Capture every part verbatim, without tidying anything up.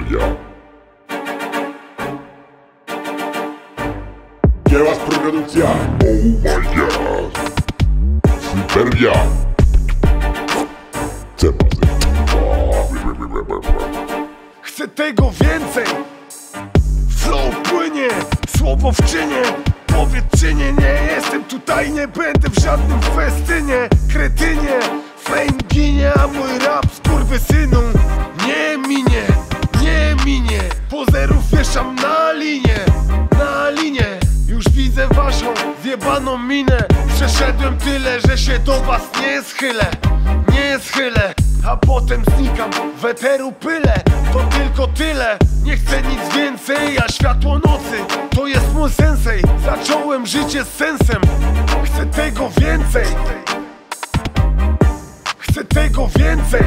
Syberia. Kiełas produkcja. Oh my god. Syberia. Chcę tego więcej. Flow płynie, słowo w czynie. Powiedz czy nie, nie jestem tutaj, nie będę w żadnym festynie. Kretynie, fame ginie, a mój rap skurwysynu nie minie, nie minie. Pozerów wieszam na linię, na linię. Już widzę waszą zjebaną minę. Przeszedłem tyle, że się do was nie schylę, nie schylę. A potem znikam w eteru pyle. To tylko tyle, nie chcę nic więcej. A światło nocy to jest mój sensej. Zacząłem życie z sensem. Chcę tego więcej. Chcę tego więcej.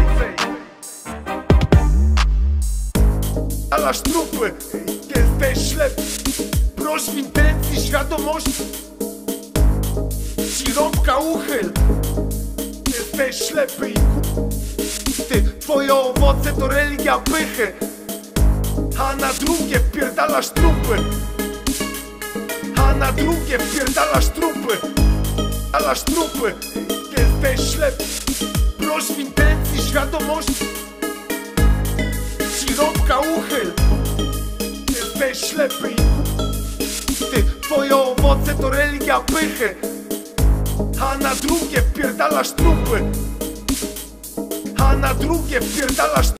Alasz trupy, jesteś ślepy. Proś w intencji świadomości. Ci rąbka uchyl. Jesteś ślepy i ty, twoje owoce to religia pychy. A na drugie wpierdalasz trupy. A na drugie wpierdalasz trupy. Alasz trupy, jesteś ślepy. Proś w intencji świadomości. Ci rąbka uchyl. Jesteś ślepy i ty, twoje owoce to religia pychy. A na drugie wpierdalasz trupy. A na drugie wpierdalasz